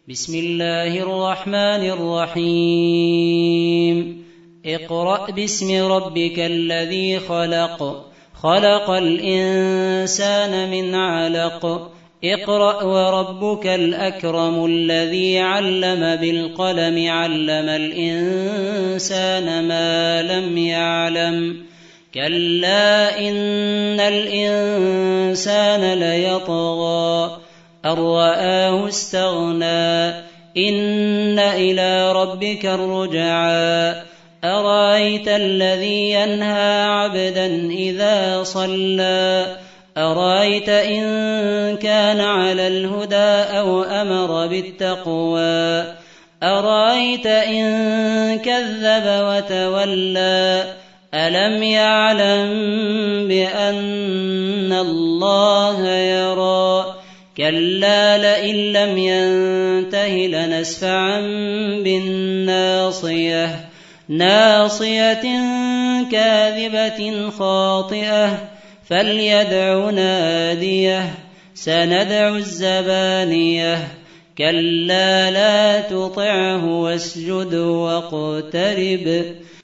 بسم الله الرحمن الرحيم اقرأ باسم ربك الذي خلق خلق الإنسان من علق اقرأ وربك الأكرم الذي علم بالقلم علم الإنسان ما لم يعلم كلا إن الإنسان ليطغى أن رآه استغنى إن إلى ربك الرجعى أرأيت الذي ينهى عبدا إذا صلى أرأيت إن كان على الهدى أو أمر بالتقوى أرأيت إن كذب وتولى ألم يعلم بأن الله يرى كلا لئن لم ينته لنسفعا بالناصية ناصية كاذبة خاطئة فليدع ناديه سندع الزبانية كلا لا تطعه واسجد واقترب